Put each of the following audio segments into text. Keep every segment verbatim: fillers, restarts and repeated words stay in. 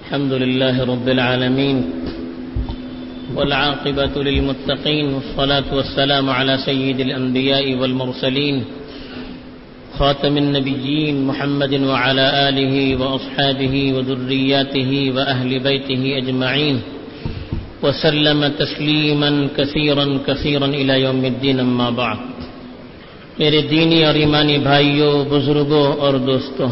الحمد لله رب العالمين والعاقبة للمتقين والصلاة والسلام على سيد الأنبياء والمرسلين خاتم النبيين محمد وعلى آله وأصحابه وذرياته وأهل بيته أجمعين وسلم تسليما كثيرا كثيرا إلى يوم الدين أما بعد. میرے دینی اور ایمانی بھائیوں، بزرگوں اور دوستوں،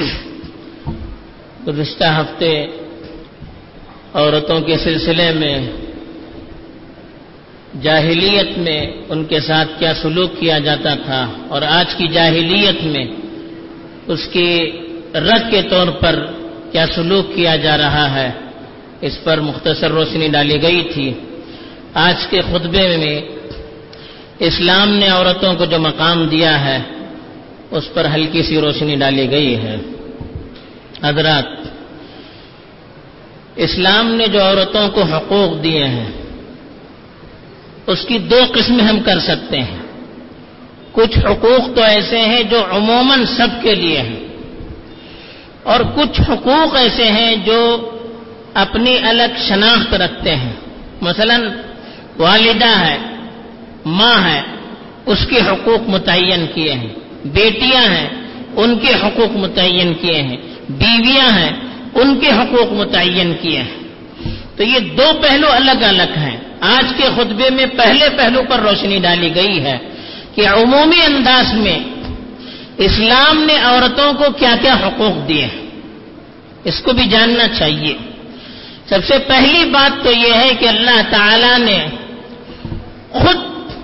گزشتہ ہفتے عورتوں کے سلسلے میں جاہلیت میں ان کے ساتھ کیا سلوک کیا جاتا تھا اور آج کی جاہلیت میں اس کی رد کے طور پر کیا سلوک کیا جا رہا ہے، اس پر مختصر روشنی ڈالی گئی تھی. آج کے خطبے میں اسلام نے عورتوں کو جو مقام دیا ہے اس پر ہلکی سی روشنی ڈالی گئی ہے. حضرات، اسلام نے جو عورتوں کو حقوق دیے ہیں اس کی دو قسمیں ہم کر سکتے ہیں. کچھ حقوق تو ایسے ہیں جو عموماً سب کے لیے ہیں، اور کچھ حقوق ایسے ہیں جو اپنی الگ شناخت رکھتے ہیں. مثلا والدہ ہے، ماں ہے، اس کے حقوق متعین کیے ہیں. بیٹیاں ہیں، ان کے حقوق متعین کیے ہیں. بیویاں ہیں، ان کے حقوق متعین کیے ہیں. تو یہ دو پہلو الگ الگ ہیں. آج کے خطبے میں پہلے پہلو پر روشنی ڈالی گئی ہے کہ عمومی انداز میں اسلام نے عورتوں کو کیا کیا حقوق دیے ہیں، اس کو بھی جاننا چاہیے. سب سے پہلی بات تو یہ ہے کہ اللہ تعالی نے خود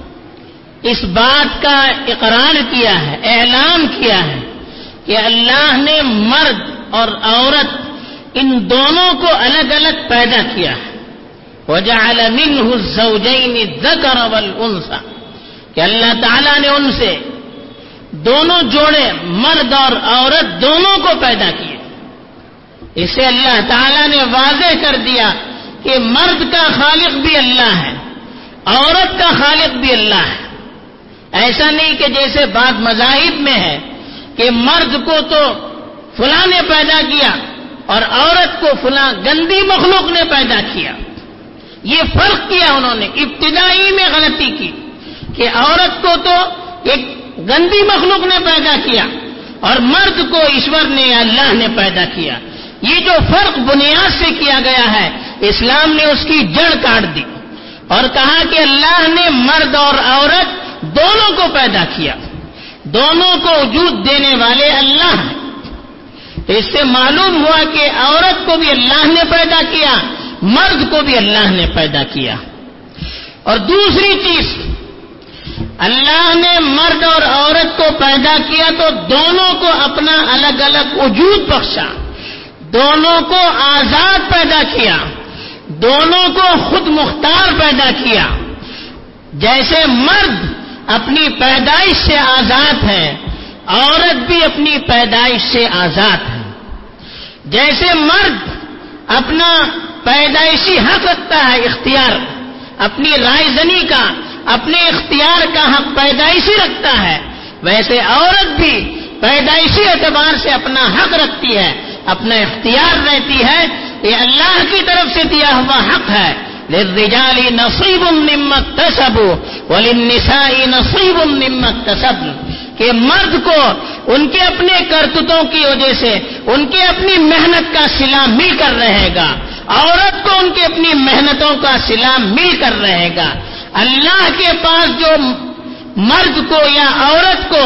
اس بات کا اقرار کیا ہے، اعلان کیا ہے کہ اللہ نے مرد اور عورت ان دونوں کو الگ الگ پیدا کیا ہے. وَجَعَلَ مِنْهُ الزَّوْجَيْنِ الذَّكَرَ وَالْأُنثَى، کہ اللہ تعالیٰ نے ان سے دونوں جوڑے مرد اور عورت دونوں کو پیدا کیے. اسے اللہ تعالیٰ نے واضح کر دیا کہ مرد کا خالق بھی اللہ ہے، عورت کا خالق بھی اللہ ہے. ایسا نہیں کہ جیسے بعض مذاہب میں ہے کہ مرد کو تو فلاں نے پیدا کیا اور عورت کو فلاں گندی مخلوق نے پیدا کیا. یہ فرق کیا انہوں نے، ابتدائی میں غلطی کی کہ عورت کو تو ایک گندی مخلوق نے پیدا کیا اور مرد کو ایشور نے یا اللہ نے پیدا کیا. یہ جو فرق بنیاد سے کیا گیا ہے، اسلام نے اس کی جڑ کاٹ دی اور کہا کہ اللہ نے مرد اور عورت دونوں کو پیدا کیا، دونوں کو وجود دینے والے اللہ ہیں. اس سے معلوم ہوا کہ عورت کو بھی اللہ نے پیدا کیا، مرد کو بھی اللہ نے پیدا کیا. اور دوسری چیز، اللہ نے مرد اور عورت کو پیدا کیا تو دونوں کو اپنا الگ الگ وجود بخشا، دونوں کو آزاد پیدا کیا، دونوں کو خود مختار پیدا کیا. جیسے مرد اپنی پیدائش سے آزاد ہے، عورت بھی اپنی پیدائش سے آزاد ہے. جیسے مرد اپنا پیدائشی حق رکھتا ہے، اختیار، اپنی رائے زنی کا، اپنے اختیار کا حق پیدائشی رکھتا ہے، ویسے عورت بھی پیدائشی اعتبار سے اپنا حق رکھتی ہے، اپنا اختیار رہتی ہے. یہ اللہ کی طرف سے دیا ہوا حق ہے. للرجال نصیب مما اکتسبوا وللنساء نصیب مما اکتسبن، کہ مرد کو ان کے اپنے کرتوتوں کی وجہ سے ان کے اپنی محنت کا صلہ مل کر رہے گا، عورت کو ان کے اپنی محنتوں کا صلہ مل کر رہے گا. اللہ کے پاس جو مرد کو یا عورت کو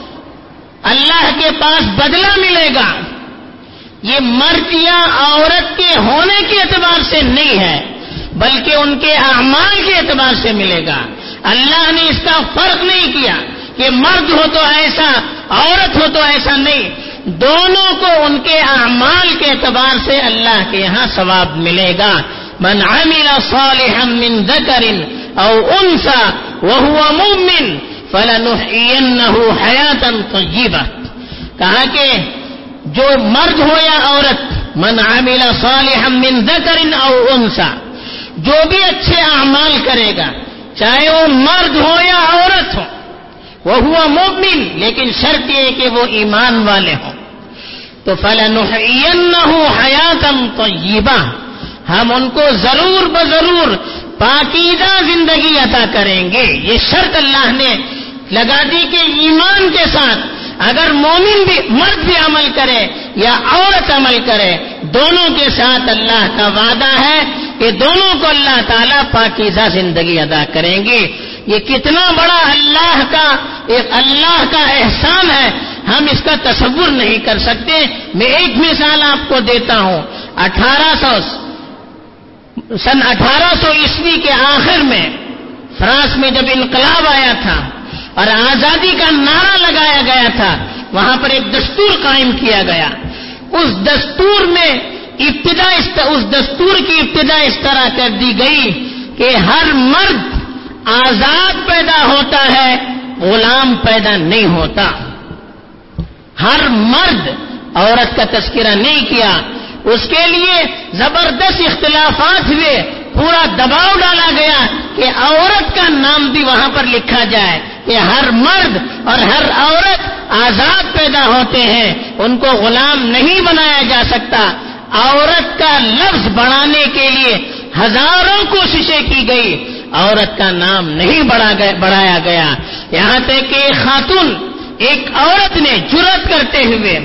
اللہ کے پاس بدلہ ملے گا، یہ مرد یا عورت کے ہونے کے اعتبار سے نہیں ہے بلکہ ان کے اعمال کے اعتبار سے ملے گا. اللہ نے اس کا فرق نہیں کیا کہ مرد ہو تو ایسا، عورت ہو تو ایسا نہیں. دونوں کو ان کے اعمال کے اعتبار سے اللہ کے یہاں ثواب ملے گا. من عمل صالحا من ذکر او انثى وهو مؤمن فلنحيينه حیاتا طیبہ. کہا کہ جو مرد ہو یا عورت، من عمل صالحا من ذکر او انثى، جو بھی اچھے اعمال کرے گا، چاہے وہ مرد ہو یا عورت ہو، وہ ہوا مومن، لیکن شرط یہ کہ وہ ایمان والے ہوں. تو فَلَنُحْيِيَنَّهُ حَيَاةً طَيِّبَةً، ہم ان کو ضرور بضرور پاکیزہ زندگی عطا کریں گے. یہ شرط اللہ نے لگا دی کہ ایمان کے ساتھ اگر مومن بھی مرد بھی عمل کرے یا عورت عمل کرے، دونوں کے ساتھ اللہ کا وعدہ ہے کہ دونوں کو اللہ تعالیٰ پاکیزہ زندگی عطا کریں گے. یہ کتنا بڑا اللہ کا ایک اللہ کا احسان ہے، ہم اس کا تصور نہیں کر سکتے. میں ایک مثال آپ کو دیتا ہوں. اٹھارہ سو سن اٹھارہ سو عیسوی کے آخر میں فرانس میں جب انقلاب آیا تھا اور آزادی کا نعرہ لگایا گیا تھا، وہاں پر ایک دستور قائم کیا گیا. اس دستور میں ابتدا اس دستور کی ابتدا اس طرح کر دی گئی کہ ہر مرد آزاد پیدا ہوتا ہے، غلام پیدا نہیں ہوتا. ہر مرد، عورت کا تذکرہ نہیں کیا. اس کے لیے زبردست اختلافات ہوئے، پورا دباؤ ڈالا گیا کہ عورت کا نام بھی وہاں پر لکھا جائے کہ ہر مرد اور ہر عورت آزاد پیدا ہوتے ہیں، ان کو غلام نہیں بنایا جا سکتا. عورت کا لفظ بڑھانے کے لیے ہزاروں کوششیں کی گئی، عورت کا نام نہیں بڑھایا گیا. یہاں تک کہ ایک خاتون، ایک عورت نے جرأت کرتے ہوئے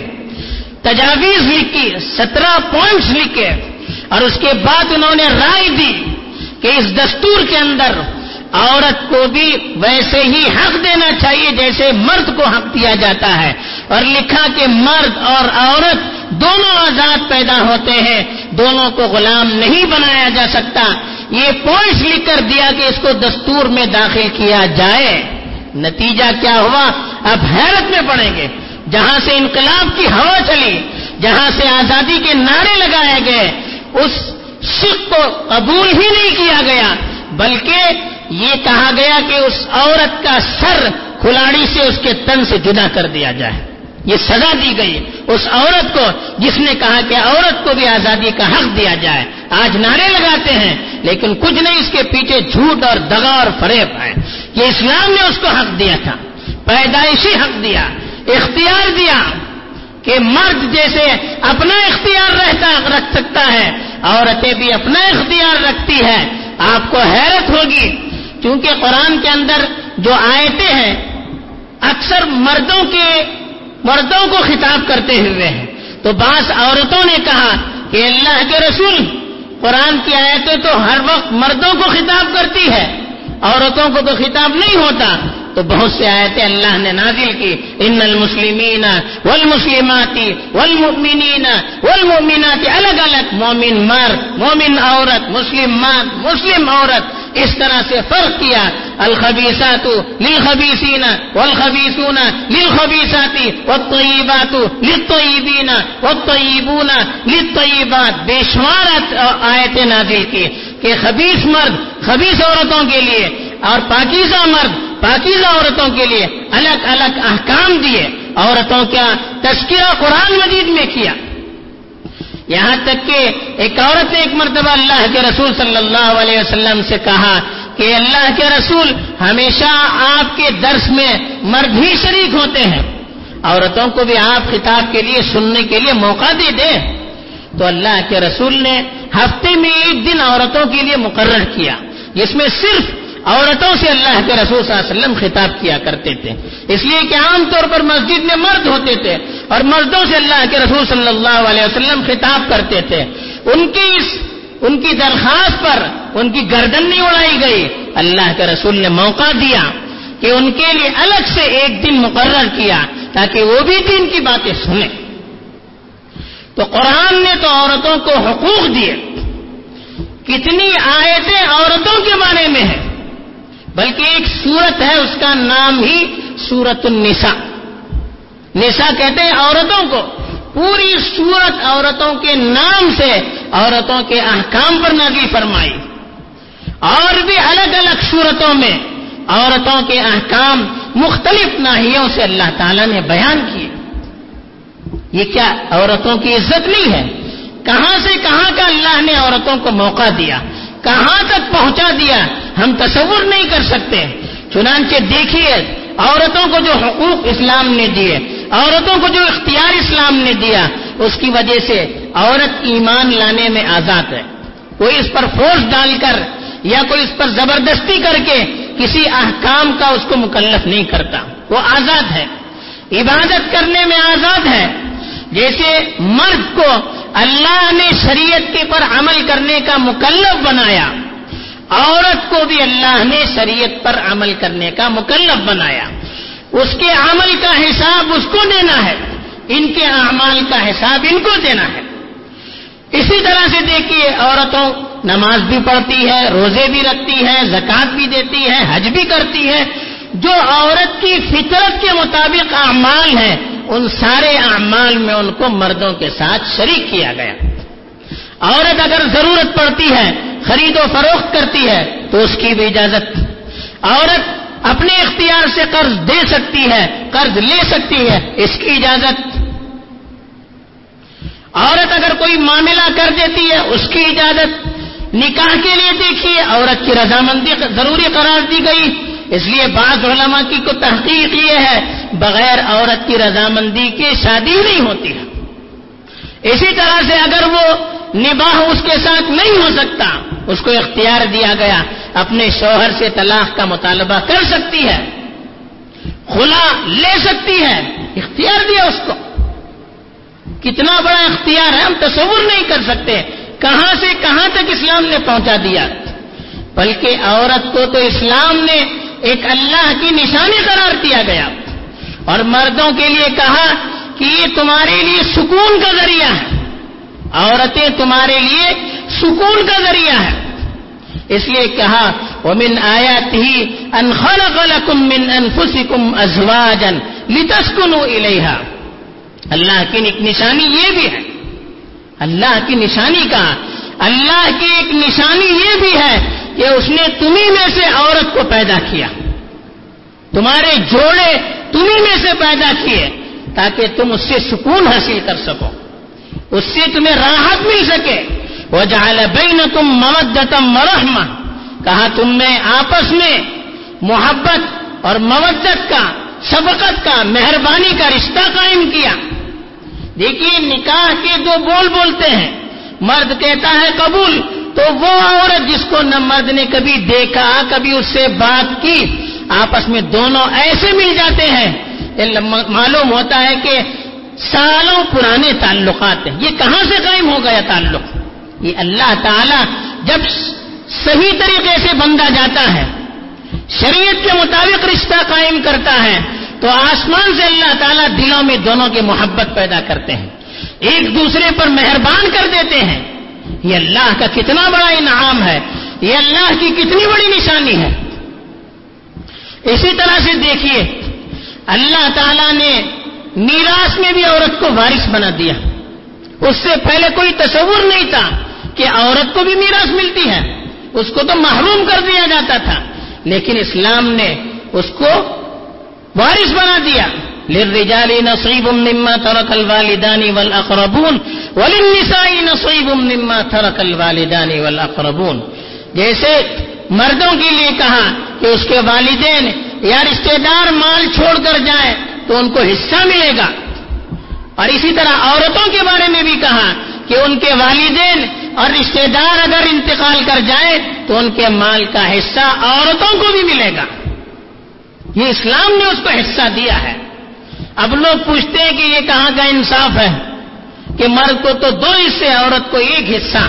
تجاویز لکھی، سترہ پوائنٹس لکھے، اور اس کے بعد انہوں نے رائے دی کہ اس دستور کے اندر عورت کو بھی ویسے ہی حق دینا چاہیے جیسے مرد کو حق دیا جاتا ہے. اور لکھا کہ مرد اور عورت دونوں آزاد پیدا ہوتے ہیں، دونوں کو غلام نہیں بنایا جا سکتا. یہ پوائنٹس لکھ کر دیا کہ اس کو دستور میں داخل کیا جائے. نتیجہ کیا ہوا؟ اب حیرت میں پڑیں گے. جہاں سے انقلاب کی ہوا چلی، جہاں سے آزادی کے نعرے لگائے گئے، اس شق کو قبول ہی نہیں کیا گیا، بلکہ یہ کہا گیا کہ اس عورت کا سر کھلاڑی سے اس کے تن سے جدا کر دیا جائے. یہ سزا دی گئی اس عورت کو جس نے کہا کہ عورت کو بھی آزادی کا حق دیا جائے. آج نعرے لگاتے ہیں لیکن کچھ نہیں، اس کے پیچھے جھوٹ اور دغا اور فریب ہے. یہ اسلام نے اس کو حق دیا تھا، پیدائشی حق دیا، اختیار دیا کہ مرد جیسے اپنا اختیار رہتا رکھ سکتا ہے، عورتیں بھی اپنا اختیار رکھتی ہے. آپ کو حیرت ہوگی کیونکہ قرآن کے اندر جو آیتیں ہیں اکثر مردوں کے مردوں کو خطاب کرتے ہوئے ہیں، تو بعض عورتوں نے کہا کہ اللہ کے رسول، قرآن کی آیتیں تو ہر وقت مردوں کو خطاب کرتی ہے، عورتوں کو تو خطاب نہیں ہوتا. تو بہت سے آیتیں اللہ نے نازل کی، ان المسلمین والمسلمات والمؤمنین والمؤمنات، الگ الگ مومن مرد، مومن عورت، مسلم مرد، مسلم عورت، اس طرح سے فرق کیا. الخبیثات للخبیثین والخبیثون للخبیثات والطیبات للطیبین والطیبون للطیبات. بے شمار آیتیں نازل کی کہ خبیث مرد خبیث عورتوں کے لیے اور پاکیزہ مرد پاکیزہ عورتوں کے لیے الگ الگ احکام دیے. عورتوں کا تذکرہ قرآن مجید میں کیا. یہاں تک کہ ایک عورت نے ایک مرتبہ اللہ کے رسول صلی اللہ علیہ وسلم سے کہا کہ اللہ کے رسول، ہمیشہ آپ کے درس میں مرد ہی شریک ہوتے ہیں، عورتوں کو بھی آپ خطاب کے لیے سننے کے لیے موقع دے دیں. تو اللہ کے رسول نے ہفتے میں ایک دن عورتوں کے لیے مقرر کیا جس میں صرف عورتوں سے اللہ کے رسول صلی اللہ علیہ وسلم خطاب کیا کرتے تھے. اس لیے کہ عام طور پر مسجد میں مرد ہوتے تھے اور مردوں سے اللہ کے رسول صلی اللہ علیہ وسلم خطاب کرتے تھے. ان کی اس ان کی درخواست پر ان کی گردن نہیں اڑائی گئی. اللہ کے رسول نے موقع دیا کہ ان کے لیے الگ سے ایک دن مقرر کیا تاکہ وہ بھی دین کی باتیں سنیں. تو قرآن نے تو عورتوں کو حقوق دیے. کتنی آیتیں عورتوں کے بارے میں ہیں، بلکہ ایک سورت ہے اس کا نام ہی سورت النساء. نساء کہتے ہیں عورتوں کو. پوری سورت عورتوں کے نام سے عورتوں کے احکام پر نازل فرمائی. اور بھی الگ الگ سورتوں میں عورتوں کے احکام مختلف ناحیوں سے اللہ تعالیٰ نے بیان کیے. یہ کیا عورتوں کی عزت نہیں ہے؟ کہاں سے کہاں کا اللہ نے عورتوں کو موقع دیا، کہاں تک پہنچا دیا، ہم تصور نہیں کر سکتے. چنانچہ دیکھیے عورتوں کو جو حقوق اسلام نے دیے، عورتوں کو جو اختیار اسلام نے دیا، اس کی وجہ سے عورت ایمان لانے میں آزاد ہے. کوئی اس پر فورس ڈال کر یا کوئی اس پر زبردستی کر کے کسی احکام کا اس کو مکلف نہیں کرتا. وہ آزاد ہے, عبادت کرنے میں آزاد ہے. جیسے مرد کو اللہ نے شریعت کے پر عمل کرنے کا مکلف بنایا, عورت کو بھی اللہ نے شریعت پر عمل کرنے کا مکلف بنایا. اس کے عمل کا حساب اس کو دینا ہے, ان کے اعمال کا حساب ان کو دینا ہے. اسی طرح سے دیکھیے, عورتوں نماز بھی پڑھتی ہے, روزے بھی رکھتی ہے, زکوٰۃ بھی دیتی ہے, حج بھی کرتی ہے. جو عورت کی فطرت کے مطابق اعمال ہیں, ان سارے اعمال میں ان کو مردوں کے ساتھ شریک کیا گیا. عورت اگر ضرورت پڑتی ہے, خرید و فروخت کرتی ہے, تو اس کی بھی اجازت. عورت اپنے اختیار سے قرض دے سکتی ہے, قرض لے سکتی ہے, اس کی اجازت. عورت اگر کوئی معاملہ کر دیتی ہے, اس کی اجازت. نکاح کے لیے دیکھیے, عورت کی رضامندی ضروری قرار دی گئی. اس لیے بعض علماء کی کو تحقیق یہ ہے, بغیر عورت کی رضامندی کے شادی نہیں ہوتی ہے. اسی طرح سے اگر وہ نباہ اس کے ساتھ نہیں ہو سکتا, اس کو اختیار دیا گیا, اپنے شوہر سے طلاق کا مطالبہ کر سکتی ہے, خلا لے سکتی ہے, اختیار دیا اس کو. کتنا بڑا اختیار ہے, ہم تصور نہیں کر سکتے کہاں سے کہاں تک اسلام نے پہنچا دیا. بلکہ عورت کو تو اسلام نے ایک اللہ کی نشانی قرار دیا گیا, اور مردوں کے لیے کہا کہ یہ تمہارے لیے سکون کا ذریعہ ہے, عورتیں تمہارے لیے سکون کا ذریعہ ہے. اس لیے کہا وَمِنْ آيَاتِهِ أَنْ خَلَقَ لَكُم مِّنْ أَنفُسِكُمْ أَزْوَاجًا لِتَسْكُنُوا إِلَيْهَا. اللہ کی ایک نشانی یہ بھی ہے, اللہ کی نشانی کہا, اللہ کی ایک نشانی یہ بھی ہے کہ اس نے تمہیں میں سے عورت کو پیدا کیا, تمہارے جوڑے تمہیں میں سے پیدا کیے تاکہ تم اس سے سکون حاصل کر سکو, اس سے تمہیں راحت مل سکے. وَجَعَلَ بَيْنَكُمْ مَوَدَّةً وَرَحْمَةً, کہا تم نے آپس میں محبت اور مودت کا, شفقت کا, مہربانی کا رشتہ قائم کیا. دیکھیے نکاح کے دو بول بولتے ہیں, مرد کہتا ہے قبول, تو وہ عورت جس کو نہ مرد نے کبھی دیکھا, کبھی اس سے بات کی, آپس میں دونوں ایسے مل جاتے ہیں, معلوم ہوتا ہے کہ سالوں پرانے تعلقات ہیں. یہ کہاں سے قائم ہو گیا تعلق؟ یہ اللہ تعالی جب صحیح طریقے سے بندہ جاتا ہے, شریعت کے مطابق رشتہ قائم کرتا ہے, تو آسمان سے اللہ تعالیٰ دلوں میں دونوں کی محبت پیدا کرتے ہیں, ایک دوسرے پر مہربان کر دیتے ہیں. یہ اللہ کا کتنا بڑا انعام ہے, یہ اللہ کی کتنی بڑی نشانی ہے. اسی طرح سے دیکھیے اللہ تعالیٰ نے میراث میں بھی عورت کو وارث بنا دیا. اس سے پہلے کوئی تصور نہیں تھا کہ عورت کو بھی میراث ملتی ہے, اس کو تو محروم کر دیا جاتا تھا, لیکن اسلام نے اس کو وارث بنا دیا. للرجال نصیب مما ترک الوالدان والاقربون وللنساء نصیب مما ترک الوالدان والاقربون. جیسے مردوں کے لیے کہا کہ اس کے والدین یا رشتہ دار مال چھوڑ کر جائیں تو ان کو حصہ ملے گا, اور اسی طرح عورتوں کے بارے میں بھی کہا کہ ان کے والدین اور رشتہ دار اگر انتقال کر جائیں تو ان کے مال کا حصہ عورتوں کو بھی ملے گا. یہ اسلام نے اس کو حصہ دیا ہے. اب لوگ پوچھتے ہیں کہ یہ کہاں کا انصاف ہے کہ مرد کو تو دو حصے, عورت کو ایک حصہ.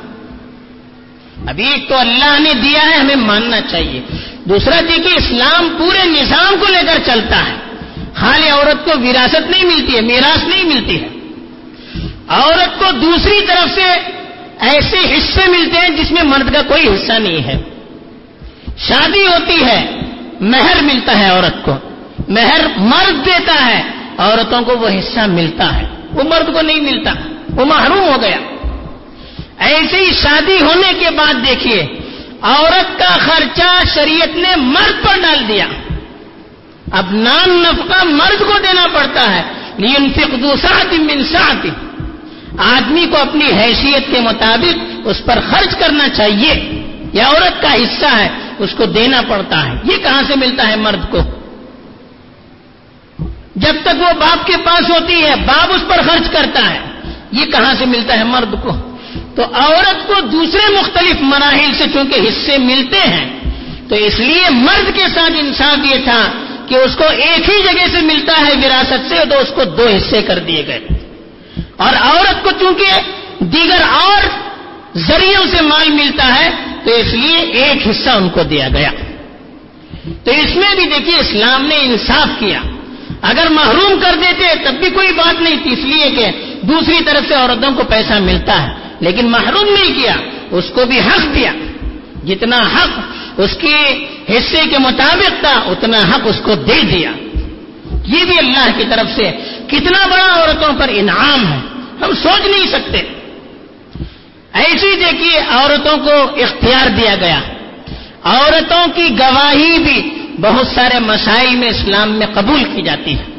اب ایک تو اللہ نے دیا ہے, ہمیں ماننا چاہیے. دوسرا دیکھیے اسلام پورے نظام کو لے کر چلتا ہے, خالی عورت کو وراثت نہیں ملتی ہے, میراث نہیں ملتی ہے. عورت کو دوسری طرف سے ایسے حصے ملتے ہیں جس میں مرد کا کوئی حصہ نہیں ہے. شادی ہوتی ہے, مہر ملتا ہے عورت کو, مہر مرد دیتا ہے, عورتوں کو وہ حصہ ملتا ہے, وہ مرد کو نہیں ملتا, وہ محروم ہو گیا. ایسے ہی شادی ہونے کے بعد دیکھیے عورت کا خرچہ شریعت نے مرد پر ڈال دیا. اب نان نفقہ مرد کو دینا پڑتا ہے. لینفق ذو سعۃ من سعتہ, آدمی کو اپنی حیثیت کے مطابق اس پر خرچ کرنا چاہیے. یہ عورت کا حصہ ہے, اس کو دینا پڑتا ہے. یہ کہاں سے ملتا ہے مرد کو؟ جب تک وہ باپ کے پاس ہوتی ہے باپ اس پر خرچ کرتا ہے, یہ کہاں سے ملتا ہے مرد کو؟ تو عورت کو دوسرے مختلف مراحل سے چونکہ حصے ملتے ہیں تو اس لیے مرد کے ساتھ انصاف یہ تھا کہ اس کو ایک ہی جگہ سے ملتا ہے وراثت سے، تو اس کو دو حصے کر دیے گئے، اور عورت کو چونکہ دیگر اور ذریعوں سے مال ملتا ہے تو اس لیے ایک حصہ ان کو دیا گیا۔ تو اس میں بھی دیکھیے اسلام نے انصاف کیا، اگر محروم کر دیتے تب بھی کوئی بات نہیں تھی، اس لیے کہ دوسری طرف سے عورتوں کو پیسہ ملتا ہے، لیکن محروم نہیں کیا، اس کو بھی حق دیا، جتنا حق اس کے حصے کے مطابق تھا اتنا حق اس کو دے دیا۔ یہ بھی اللہ کی طرف سے کتنا بڑا عورتوں پر انعام ہے، ہم سوچ نہیں سکتے۔ ایسی دیکھیے عورتوں کو اختیار دیا گیا، عورتوں کی گواہی بھی بہت سارے مسائل میں اسلام میں قبول کی جاتی ہے۔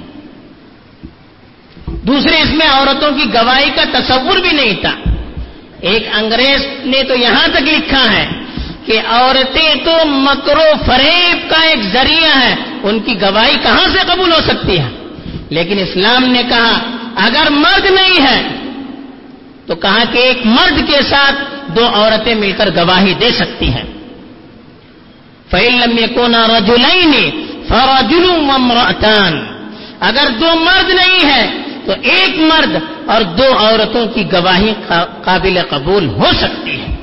دوسرے اس میں عورتوں کی گواہی کا تصور بھی نہیں تھا۔ ایک انگریز نے تو یہاں تک لکھا ہے کہ عورتیں تو مکر و فریب کا ایک ذریعہ ہے، ان کی گواہی کہاں سے قبول ہو سکتی ہے؟ لیکن اسلام نے کہا اگر مرد نہیں ہے تو کہا کہ ایک مرد کے ساتھ دو عورتیں مل کر گواہی دے سکتی ہیں۔ فَإِن لَّمْ يَكُونَا رَجُلَيْنِ فَرَجُلٌ وَامْرَأَتَانِ، اگر دو مرد نہیں ہے تو ایک مرد اور دو عورتوں کی گواہی قابل قبول ہو سکتی ہے۔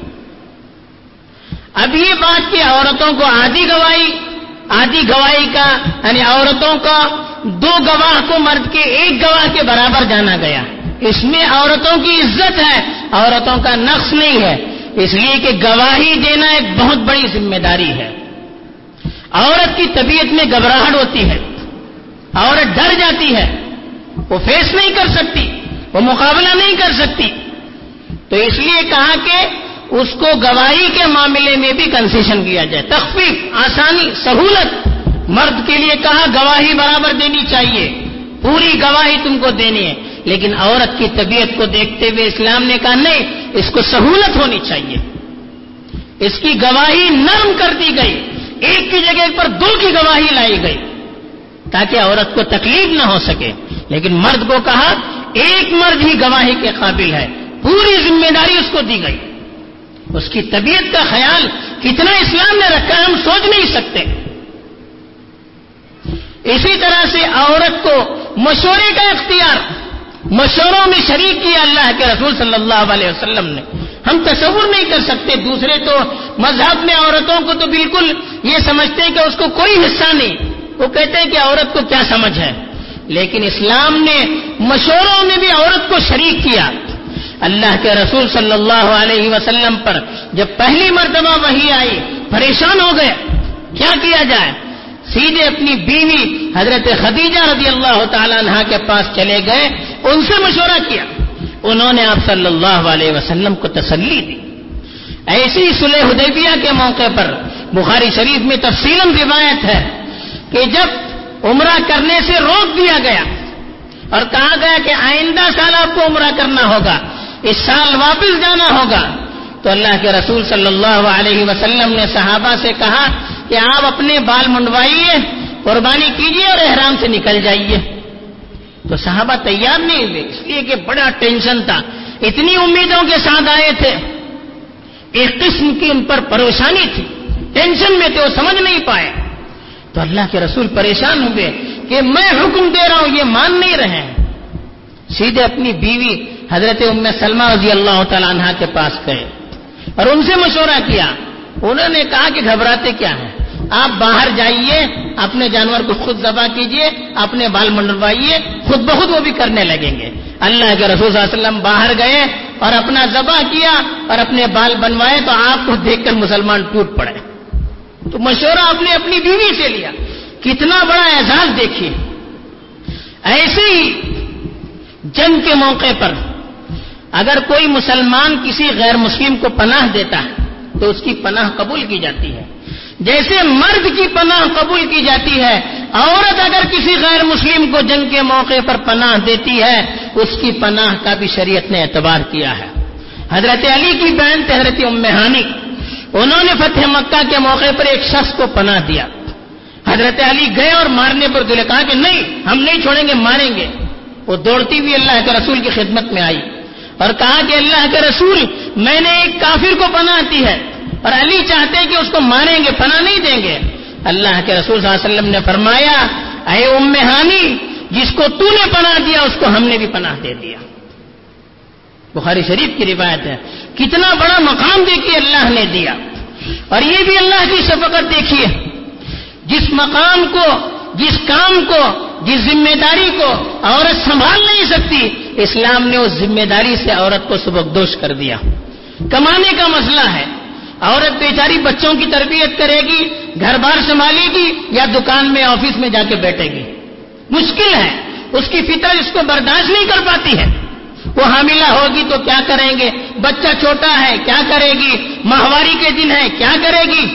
اب یہ بات کہ عورتوں کو آدھی گواہی آدھی گواہی کا یعنی عورتوں کا دو گواہ کو مرد کے ایک گواہ کے برابر جانا گیا، اس میں عورتوں کی عزت ہے، عورتوں کا نقص نہیں ہے، اس لیے کہ گواہی دینا ایک بہت بڑی ذمہ داری ہے۔ عورت کی طبیعت میں گھبراہٹ ہوتی ہے، عورت ڈر جاتی ہے، وہ فیس نہیں کر سکتی، وہ مقابلہ نہیں کر سکتی، تو اس لیے کہا کہ اس کو گواہی کے معاملے میں بھی کنسیشن کیا جائے، تخفیف، آسانی، سہولت۔ مرد کے لیے کہا گواہی برابر دینی چاہیے، پوری گواہی تم کو دینی ہے، لیکن عورت کی طبیعت کو دیکھتے ہوئے اسلام نے کہا نہیں، اس کو سہولت ہونی چاہیے، اس کی گواہی نرم کر دی گئی، ایک کی جگہ پر دو کی گواہی لائی گئی تاکہ عورت کو تکلیف نہ ہو سکے، لیکن مرد کو کہا ایک مرد ہی گواہی کے قابل ہے، پوری ذمہ داری اس کو دی گئی۔ اس کی طبیعت کا خیال کتنا اسلام نے رکھا ہے ہم سوچ نہیں سکتے۔ اسی طرح سے عورت کو مشورے کا اختیار، مشوروں میں شریک کیا اللہ کے رسول صلی اللہ علیہ وسلم نے، ہم تصور نہیں کر سکتے۔ دوسرے تو مذہب میں عورتوں کو تو بالکل یہ سمجھتے ہیں کہ اس کو کوئی حصہ نہیں، وہ کہتے ہیں کہ عورت کو کیا سمجھ ہے، لیکن اسلام نے مشوروں میں بھی عورت کو شریک کیا۔ اللہ کے رسول صلی اللہ علیہ وسلم پر جب پہلی مرتبہ وحی آئی پریشان ہو گئے، کیا کیا جائے؟ سیدھے اپنی بیوی حضرت خدیجہ رضی اللہ تعالی عنہا کے پاس چلے گئے، ان سے مشورہ کیا، انہوں نے آپ صلی اللہ علیہ وسلم کو تسلی دی۔ ایسی صلح حدیبیہ کے موقع پر بخاری شریف میں تفصیلاً روایت ہے کہ جب عمرہ کرنے سے روک دیا گیا اور کہا گیا کہ آئندہ سال آپ کو عمرہ کرنا ہوگا، اس سال واپس جانا ہوگا، تو اللہ کے رسول صلی اللہ علیہ وسلم نے صحابہ سے کہا کہ آپ اپنے بال منڈوائیے، قربانی کیجیے اور احرام سے نکل جائیے۔ تو صحابہ تیار نہیں ہوئے، اس لیے کہ بڑا ٹینشن تھا، اتنی امیدوں کے ساتھ آئے تھے، ایک قسم کی ان پر پریشانی تھی، ٹینشن میں تھے، وہ سمجھ نہیں پائے۔ تو اللہ کے رسول پریشان ہوئے کہ میں حکم دے رہا ہوں، یہ مان نہیں رہے ہیں۔ سیدھے اپنی بیوی حضرت ام سلمہ رضی اللہ تعالی عنہا کے پاس گئے اور ان سے مشورہ کیا۔ انہوں نے کہا کہ گھبراتے کیا ہیں، آپ باہر جائیے، اپنے جانور کو خود ذبح کیجئے، اپنے بال منڈوائیے، خود بخود وہ بھی کرنے لگیں گے۔ اللہ کے رسول صلی اللہ علیہ وسلم باہر گئے اور اپنا ذبح کیا اور اپنے بال بنوائے، تو آپ کو دیکھ کر مسلمان ٹوٹ پڑے۔ تو مشورہ آپ نے اپنی بیوی سے لیا، کتنا بڑا اعزاز دیکھیے۔ ایسے ہی جنگ کے موقع پر اگر کوئی مسلمان کسی غیر مسلم کو پناہ دیتا ہے تو اس کی پناہ قبول کی جاتی ہے، جیسے مرد کی پناہ قبول کی جاتی ہے، عورت اگر کسی غیر مسلم کو جنگ کے موقع پر پناہ دیتی ہے اس کی پناہ کا بھی شریعت نے اعتبار کیا ہے۔ حضرت علی کی بہن حضرت ام ہانی، انہوں نے فتح مکہ کے موقع پر ایک شخص کو پناہ دیا، حضرت علی گئے اور مارنے پر دلے، کہا کہ نہیں ہم نہیں چھوڑیں گے، ماریں گے۔ وہ دوڑتی ہوئی اللہ کے رسول کی خدمت میں آئی اور کہا کہ اللہ کے رسول میں نے ایک کافر کو پناہ دی ہے اور علی چاہتے ہیں کہ اس کو ماریں گے، پناہ نہیں دیں گے۔ اللہ کے رسول صلی اللہ علیہ وسلم نے فرمایا اے ام ہانی، جس کو تو نے پناہ دیا اس کو ہم نے بھی پناہ دے دیا۔ بخاری شریف کی روایت ہے۔ کتنا بڑا مقام دیکھیے اللہ نے دیا، اور یہ بھی اللہ کی شفقت دیکھیے، جس مقام کو، جس کام کو، جس ذمہ داری کو عورت سنبھال نہیں سکتی، اسلام نے اس ذمہ داری سے عورت کو سبکدوش کر دیا۔ کمانے کا مسئلہ ہے، عورت بیچاری بچوں کی تربیت کرے گی، گھر بار سنبھالے گی، یا دکان میں آفس میں جا کے بیٹھے گی، مشکل ہے، اس کی فطرت اس کو برداشت نہیں کر پاتی ہے۔ وہ حاملہ ہوگی تو کیا کریں گے، بچہ چھوٹا ہے کیا کرے گی، ماہواری کے دن ہے کیا کرے گی،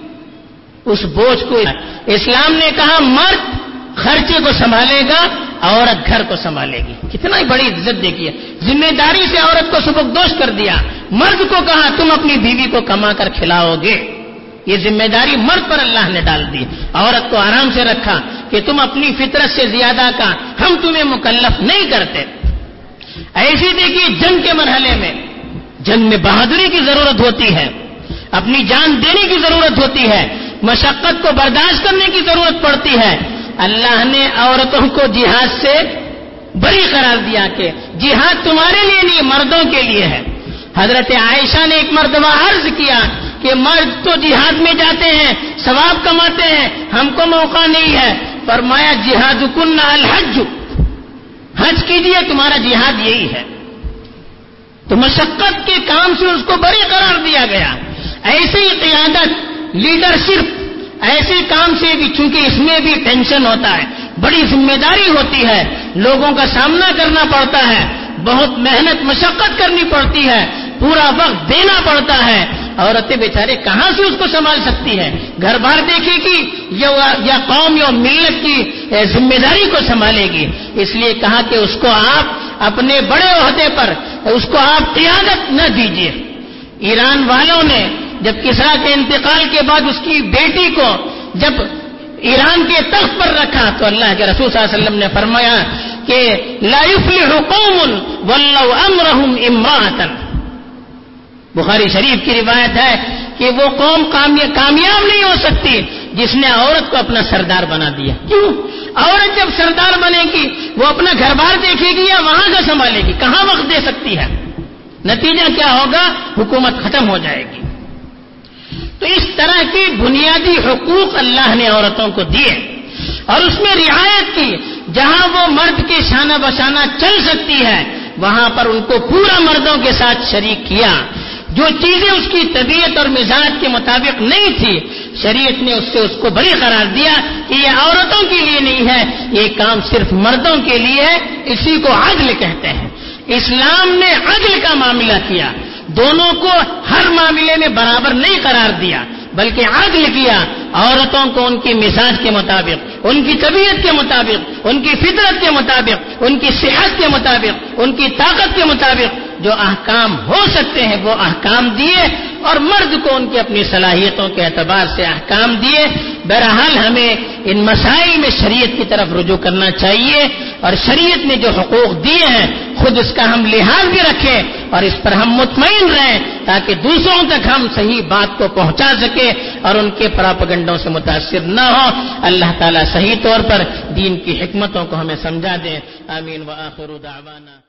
اس بوجھ کو اسلام نے کہا مرد خرچے کو سنبھالے گا، عورت گھر کو سنبھالے گی۔ کتنا ہی بڑی عزت دیکھیے، ذمہ داری سے عورت کو سبکدوش کر دیا۔ مرد کو کہا تم اپنی بیوی کو کما کر کھلاؤ گے، یہ ذمہ داری مرد پر اللہ نے ڈال دی۔ عورت کو آرام سے رکھا کہ تم اپنی فطرت سے زیادہ کا ہم تمہیں مکلف نہیں کرتے۔ ایسی دیکھیے جنگ کے مرحلے میں، جنگ میں بہادری کی ضرورت ہوتی ہے، اپنی جان دینے کی ضرورت ہوتی ہے، مشقت کو برداشت کرنے کی ضرورت پڑتی ہے۔ اللہ نے عورتوں کو جہاد سے بری قرار دیا کہ جہاد تمہارے لیے نہیں، مردوں کے لیے ہے۔ حضرت عائشہ نے ایک مرتبہ عرض کیا کہ مرد تو جہاد میں جاتے ہیں، ثواب کماتے ہیں، ہم کو موقع نہیں ہے۔ فرمایا جہادکن الحج، حج کیجئے، تمہارا جہاد یہی ہے۔ تو مشقت کے کام سے اس کو بری قرار دیا گیا۔ ایسی قیادت، لیڈرشپ ایسے کام سے بھی، چونکہ اس میں بھی ٹینشن ہوتا ہے، بڑی ذمہ داری ہوتی ہے، لوگوں کا سامنا کرنا پڑتا ہے، بہت محنت مشقت کرنی پڑتی ہے، پورا وقت دینا پڑتا ہے۔ عورتیں بیچارے کہاں سے اس کو سنبھال سکتی ہے، گھر بار دیکھے گی یا قوم یا ملت کی ذمہ داری کو سنبھالے گی۔ اس لیے کہا کہ اس کو آپ اپنے بڑے عہدے پر اس کو آپ قیادت نہ دیجیے۔ ایران والوں نے جب کسرا کے انتقال کے بعد اس کی بیٹی کو جب ایران کے تخت پر رکھا تو اللہ کے رسول صلی اللہ علیہ وسلم نے فرمایا کہ لا يفلح قوم ولوا امرهم امرأة۔ بخاری شریف کی روایت ہے کہ وہ قوم کامیاب نہیں ہو سکتی جس نے عورت کو اپنا سردار بنا دیا۔ کیوں؟ عورت جب سردار بنے گی وہ اپنا گھر بار دیکھے گی یا وہاں کا سنبھالے گی، کہاں وقت دے سکتی ہے؟ نتیجہ کیا ہوگا؟ حکومت ختم ہو جائے گی۔ تو اس طرح کے بنیادی حقوق اللہ نے عورتوں کو دیے اور اس میں رعایت کی۔ جہاں وہ مرد کے شانہ بشانہ چل سکتی ہے وہاں پر ان کو پورا مردوں کے ساتھ شریک کیا۔ جو چیزیں اس کی طبیعت اور مزاج کے مطابق نہیں تھی، شریعت نے اس سے اس کو بری قرار دیا کہ یہ عورتوں کے لیے نہیں ہے، یہ کام صرف مردوں کے لیے ہے۔ اسی کو عدل کہتے ہیں۔ اسلام نے عدل کا معاملہ کیا، دونوں کو ہر معاملے میں برابر نہیں قرار دیا بلکہ عدل کیا۔ عورتوں کو ان کی مزاج کے مطابق، ان کی طبیعت کے مطابق، ان کی فطرت کے مطابق، ان کی صحت کے مطابق، ان کی طاقت کے مطابق جو احکام ہو سکتے ہیں وہ احکام دیے، اور مرد کو ان کی اپنی صلاحیتوں کے اعتبار سے احکام دیے۔ بہرحال ہمیں ان مسائل میں شریعت کی طرف رجوع کرنا چاہیے، اور شریعت نے جو حقوق دیے ہیں خود اس کا ہم لحاظ بھی رکھیں اور اس پر ہم مطمئن رہیں تاکہ دوسروں تک ہم صحیح بات کو پہنچا سکیں اور ان کے پراپگنڈوں سے متاثر نہ ہوں۔ اللہ تعالیٰ صحیح طور پر دین کی حکمتوں کو ہمیں سمجھا دے۔ آمین وآخر دعوانا